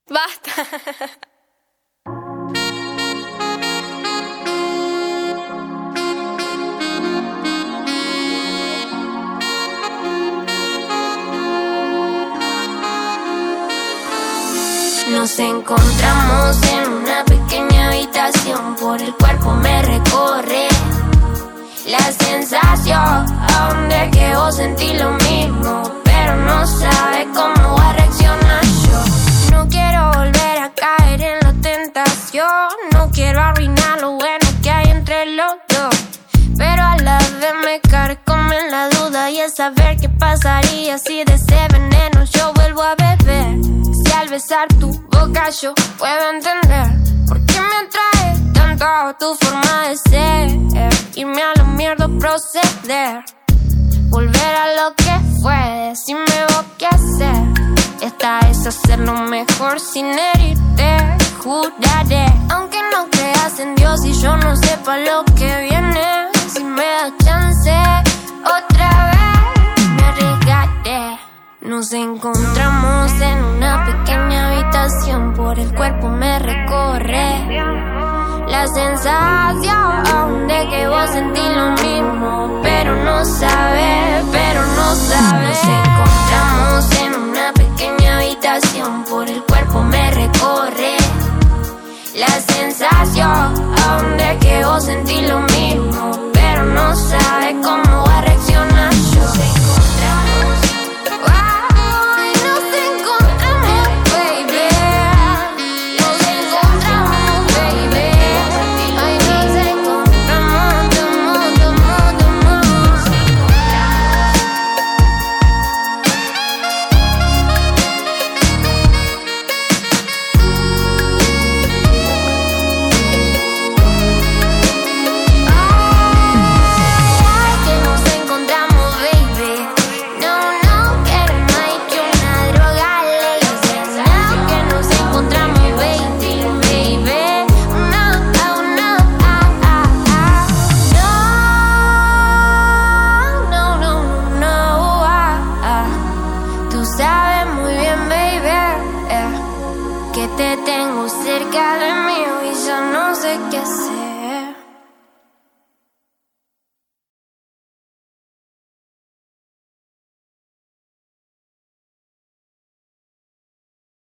Basta. Nos encontramos en una pequeña habitación, por el cuerpo me recorre la sensación de que vos sentís lo mismo, pero no sabes cómo va a reaccionar yo. No quiero volver a caer en la tentación, no quiero arruinar lo bueno que hay entre los dos, pero a la vez me carcome la duda y el saber qué pasaría si de ese veneno yo vuelvo a beber. Si al besar tu boca yo puedo entender por qué me atrae tanto tu forma de ser, irme a la mierda, proceder, volver a lo que fue, decirme vos qué hacer. Esta es hacerlo mejor sin herirte, juraré. Aunque no creas en Dios y yo no sepa lo que viene, si me das chance otra vez me arriesgaré. Nos encontramos en una pequeña habitación, por el cuerpo me recorre la sensación de que vos sentís lo mismo, pero no sabes. Nos encontramos en una pequeña habitación, por el cuerpo me recorre la sensación de que vos sentís lo mismo,